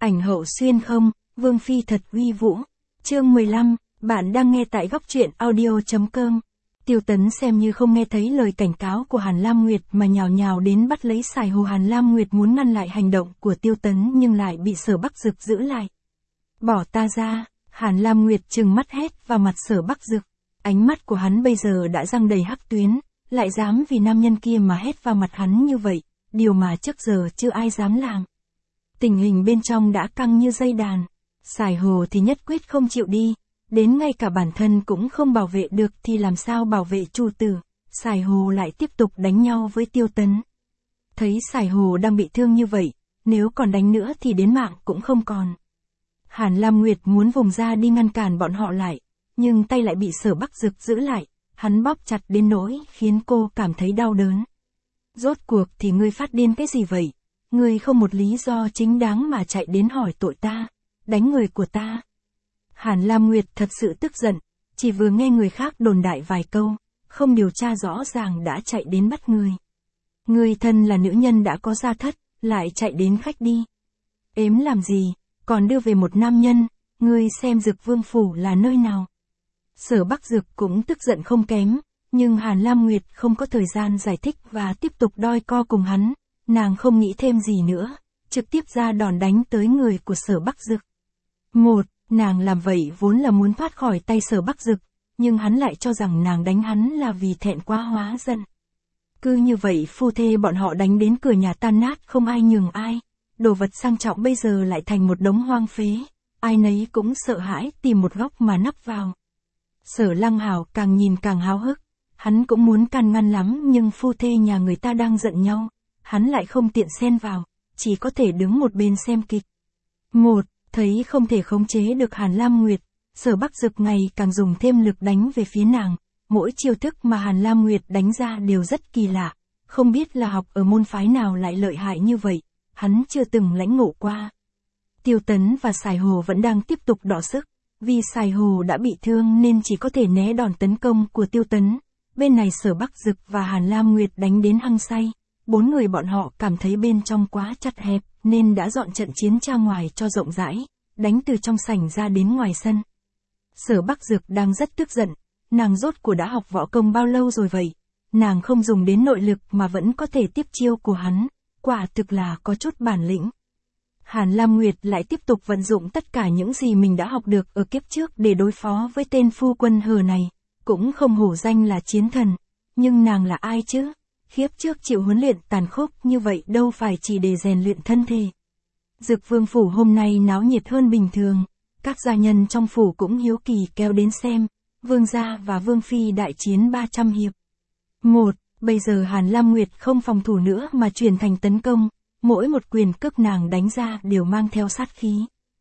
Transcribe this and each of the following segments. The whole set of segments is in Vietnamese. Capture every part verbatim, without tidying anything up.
Ảnh hậu xuyên không, Vương Phi thật uy vũ. Chương mười lăm, bạn đang nghe tại góc truyện audio.com. Tiêu Tấn xem như không nghe thấy lời cảnh cáo của Hàn Lam Nguyệt mà nhào nhào đến bắt lấy sải hồ. Hàn Lam Nguyệt muốn ngăn lại hành động của Tiêu Tấn nhưng lại bị Sở Bắc Dực giữ lại. Bỏ ta ra, Hàn Lam Nguyệt trừng mắt hét vào mặt Sở Bắc Dực. Ánh mắt của hắn bây giờ đã răng đầy hắc tuyến, lại dám vì nam nhân kia mà hét vào mặt hắn như vậy, điều mà trước giờ chưa ai dám làm. Tình hình bên trong đã căng như dây đàn. Sải hồ thì nhất quyết không chịu đi, đến ngay cả bản thân cũng không bảo vệ được thì làm sao bảo vệ chủ tử. Sải hồ lại tiếp tục đánh nhau với Tiêu Tấn. Thấy sải hồ đang bị thương như vậy, nếu còn đánh nữa thì đến mạng cũng không còn. Hàn Lam Nguyệt muốn vùng ra đi ngăn cản bọn họ lại, nhưng tay lại bị Sở Bắc Dực giữ lại, hắn bóp chặt đến nỗi khiến cô cảm thấy đau đớn. Rốt cuộc thì ngươi phát điên cái gì vậy? Ngươi không một lý do chính đáng mà chạy đến hỏi tội ta, đánh người của ta. Hàn Lam Nguyệt thật sự tức giận, chỉ vừa nghe người khác đồn đại vài câu, không điều tra rõ ràng đã chạy đến bắt người. Ngươi thân là nữ nhân đã có gia thất, lại chạy đến khách đi. Ếm làm gì, còn đưa về một nam nhân, ngươi xem Dực Vương phủ là nơi nào. Sở Bắc Dực cũng tức giận không kém, nhưng Hàn Lam Nguyệt không có thời gian giải thích và tiếp tục đoi co cùng hắn, nàng không nghĩ thêm gì nữa, trực tiếp ra đòn đánh tới người của Sở Bắc Dực. Một, nàng làm vậy vốn là muốn thoát khỏi tay Sở Bắc Dực, nhưng hắn lại cho rằng nàng đánh hắn là vì thẹn quá hóa giận. Cứ như vậy phu thê bọn họ đánh đến cửa nhà tan nát không ai nhường ai, đồ vật sang trọng bây giờ lại thành một đống hoang phế, ai nấy cũng sợ hãi tìm một góc mà nấp vào. Sở Lăng Hảo càng nhìn càng háo hức, hắn cũng muốn can ngăn lắm nhưng phu thê nhà người ta đang giận nhau, hắn lại không tiện xen vào, chỉ có thể đứng một bên xem kịch. Một, thấy không thể khống chế được Hàn Lam Nguyệt, Sở Bắc Dực ngày càng dùng thêm lực đánh về phía nàng, mỗi chiêu thức mà Hàn Lam Nguyệt đánh ra đều rất kỳ lạ, không biết là học ở môn phái nào lại lợi hại như vậy, hắn chưa từng lãnh ngộ qua. Tiêu Tấn và Sải Hồ vẫn đang tiếp tục đọ sức, vì Sải Hồ đã bị thương nên chỉ có thể né đòn tấn công của Tiêu Tấn. Bên này Sở Bắc Dực và Hàn Lam Nguyệt đánh đến hăng say, bốn người bọn họ cảm thấy bên trong quá chặt hẹp, nên đã dọn trận chiến ra ngoài cho rộng rãi, đánh từ trong sảnh ra đến ngoài sân. Sở Bắc Dực đang rất tức giận, nàng rốt cuộc đã học võ công bao lâu rồi vậy, nàng không dùng đến nội lực mà vẫn có thể tiếp chiêu của hắn, quả thực là có chút bản lĩnh. Hàn Lam Nguyệt lại tiếp tục vận dụng tất cả những gì mình đã học được ở kiếp trước để đối phó với tên phu quân hờ này, cũng không hổ danh là chiến thần, nhưng nàng là ai chứ? Kiếp trước chịu huấn luyện tàn khốc như vậy đâu phải chỉ để rèn luyện thân thể. Dực Vương phủ hôm nay náo nhiệt hơn bình thường, các gia nhân trong phủ cũng hiếu kỳ kéo đến xem, Vương gia và Vương Phi đại chiến ba trăm hiệp. Một, bây giờ Hàn Lam Nguyệt không phòng thủ nữa mà chuyển thành tấn công, mỗi một quyền cước nàng đánh ra đều mang theo sát khí.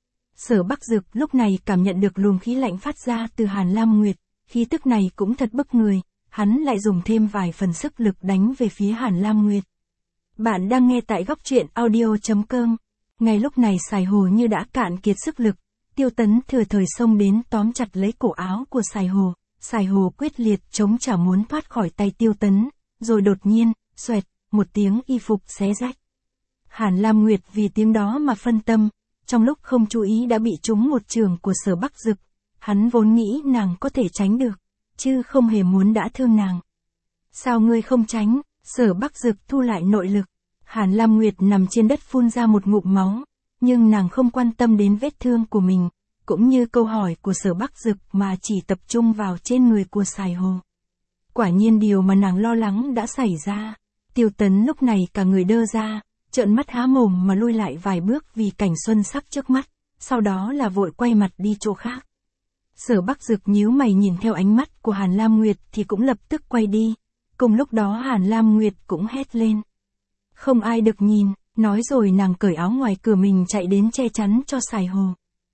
Sở Bắc Dực lúc này cảm nhận được luồng khí lạnh phát ra từ Hàn Lam Nguyệt, khí tức này cũng thật bức người, hắn lại dùng thêm vài phần sức lực đánh về phía Hàn Lam Nguyệt. Bạn đang nghe tại góc truyện audio.com. Ngay lúc này Sải Hồ như đã cạn kiệt sức lực, Tiêu Tấn thừa thời xông đến tóm chặt lấy cổ áo của Sải Hồ, Sải Hồ quyết liệt chống trả muốn thoát khỏi tay Tiêu Tấn, rồi đột nhiên, xoẹt, một tiếng y phục xé rách. Hàn Lam Nguyệt vì tiếng đó mà phân tâm, trong lúc không chú ý đã bị trúng một chưởng của Sở Bắc Dực, hắn vốn nghĩ nàng có thể tránh được, chứ không hề muốn đã thương nàng. Sao ngươi không tránh? Sở Bắc Dực thu lại nội lực. Hàn Lam Nguyệt nằm trên đất phun ra một ngụm máu, nhưng nàng không quan tâm đến vết thương của mình, cũng như câu hỏi của Sở Bắc Dực mà chỉ tập trung vào trên người của Sải Hồ. Quả nhiên điều mà nàng lo lắng đã xảy ra. Tiêu Tấn lúc này cả người đơ ra, trợn mắt há mồm mà lui lại vài bước vì cảnh xuân sắc trước mắt, sau đó là vội quay mặt đi chỗ khác. Sở Bắc Dực nhíu mày nhìn theo ánh mắt của Hàn Lam Nguyệt thì cũng lập tức quay đi. Cùng lúc đó Hàn Lam Nguyệt cũng hét lên. Không ai được nhìn, nói rồi nàng cởi áo ngoài cửa mình chạy đến che chắn cho Sải Hồ.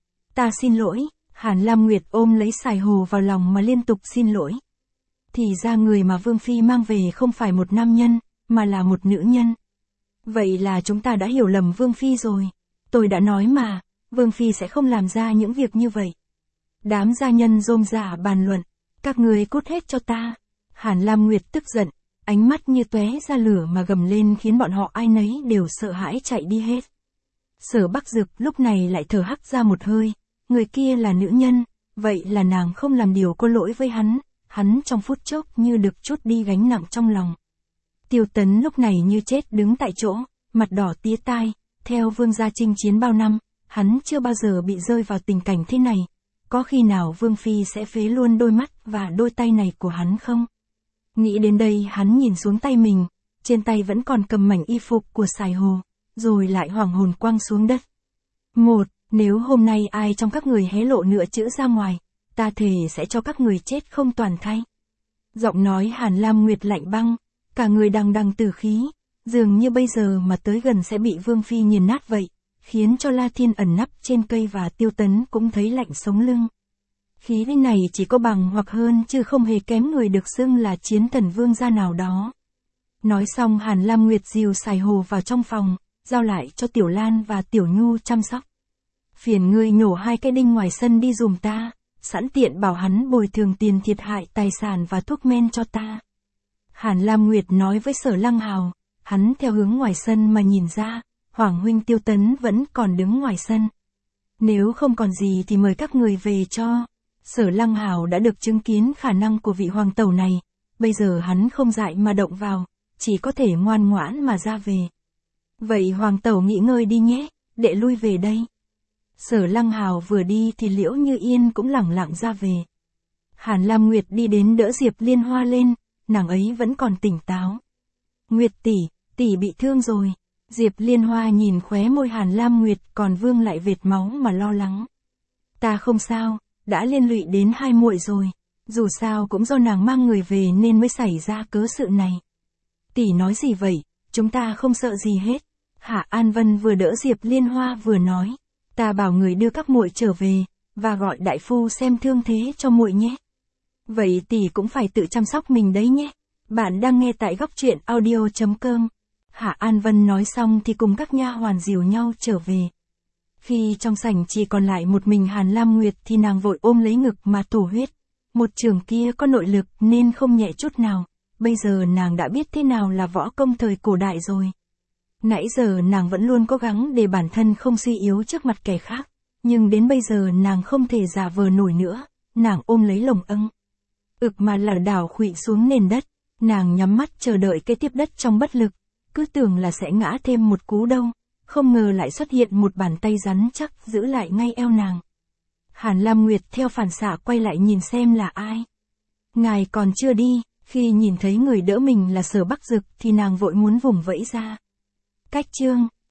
Ta xin lỗi, Hàn Lam Nguyệt ôm lấy Sải Hồ vào lòng mà liên tục xin lỗi. Thì ra người mà Vương Phi mang về không phải một nam nhân, mà là một nữ nhân. Vậy là chúng ta đã hiểu lầm Vương Phi rồi. Tôi đã nói mà, Vương Phi sẽ không làm ra những việc như vậy. Đám gia nhân rôm rả bàn luận, các người cút hết cho ta. Hàn Lam Nguyệt tức giận, ánh mắt như tóe ra lửa mà gầm lên khiến bọn họ ai nấy đều sợ hãi chạy đi hết. Sở Bắc Dực lúc này lại thở hắt ra một hơi, người kia là nữ nhân, vậy là nàng không làm điều có lỗi với hắn, hắn trong phút chốc như được trút đi gánh nặng trong lòng. Tiêu Tấn lúc này như chết đứng tại chỗ, mặt đỏ tía tai, theo Vương gia chinh chiến bao năm, hắn chưa bao giờ bị rơi vào tình cảnh thế này, có khi nào Vương Phi sẽ phế luôn đôi mắt và đôi tay này của hắn không? Nghĩ đến đây hắn nhìn xuống tay mình, trên tay vẫn còn cầm mảnh y phục của Sài Hồ, rồi lại hoảng hồn quăng xuống đất. Một, nếu hôm nay ai trong các người hé lộ nửa chữ ra ngoài, ta thề sẽ cho các người chết không toàn thây. Giọng nói Hàn Lam Nguyệt lạnh băng, cả người đằng đằng tử khí, dường như bây giờ mà tới gần sẽ bị Vương Phi nghiền nát vậy, khiến cho La Thiên ẩn nấp trên cây và Tiêu Tấn cũng thấy lạnh sống lưng. Khí thế này chỉ có bằng hoặc hơn chứ không hề kém người được xưng là chiến thần vương gia nào đó. Nói xong Hàn Lam Nguyệt dìu Sài Hồ vào trong phòng, giao lại cho Tiểu Lan và Tiểu Nhu chăm sóc. Phiền ngươi nhổ hai cái đinh ngoài sân đi dùm ta, sẵn tiện bảo hắn bồi thường tiền thiệt hại tài sản và thuốc men cho ta. Hàn Lam Nguyệt nói với Sở Lăng Hào, hắn theo hướng ngoài sân mà nhìn ra, Hoàng huynh Tiêu Tấn vẫn còn đứng ngoài sân. Nếu không còn gì thì mời các người về cho. Sở Lăng Hào đã được chứng kiến khả năng của vị hoàng tẩu này, bây giờ hắn không dại mà động vào, chỉ có thể ngoan ngoãn mà ra về. Vậy hoàng tẩu nghỉ ngơi đi nhé, đệ lui về đây. Sở Lăng Hào vừa đi thì Liễu Như Yên cũng lẳng lặng ra về. Hàn Lam Nguyệt đi đến đỡ Diệp Liên Hoa lên, nàng ấy vẫn còn tỉnh táo. Nguyệt tỷ, tỷ bị thương rồi. Diệp Liên Hoa nhìn khóe môi Hàn Lam Nguyệt còn vương lại vệt máu mà lo lắng. Ta không sao, đã liên lụy đến hai muội rồi. Dù sao cũng do nàng mang người về nên mới xảy ra cớ sự này. Tỷ nói gì vậy, chúng ta không sợ gì hết. Hạ An Vân vừa đỡ Diệp Liên Hoa vừa nói. Ta bảo người đưa các muội trở về, và gọi đại phu xem thương thế cho muội nhé. Vậy tỷ cũng phải tự chăm sóc mình đấy nhé. Bạn đang nghe tại góc truyện audio chấm com. Hạ An Vân nói xong thì cùng các nha hoàn dìu nhau trở về. Khi trong sảnh chỉ còn lại một mình Hàn Lam Nguyệt thì nàng vội ôm lấy ngực mà thổ huyết. Một trường kia có nội lực nên không nhẹ chút nào, bây giờ nàng đã biết thế nào là võ công thời cổ đại rồi. Nãy giờ nàng vẫn luôn cố gắng để bản thân không suy yếu trước mặt kẻ khác, nhưng đến bây giờ nàng không thể giả vờ nổi nữa, nàng ôm lấy lồng âng. Ực mà lảo đảo khuỵu xuống nền đất, nàng nhắm mắt chờ đợi cái tiếp đất trong bất lực, cứ tưởng là sẽ ngã thêm một cú đâu, không ngờ lại xuất hiện một bàn tay rắn chắc giữ lại ngay eo nàng. Hàn Lam Nguyệt theo phản xạ quay lại nhìn xem là ai. Ngài còn chưa đi, khi nhìn thấy người đỡ mình là Sở Bắc Dực thì nàng vội muốn vùng vẫy ra. Cách chương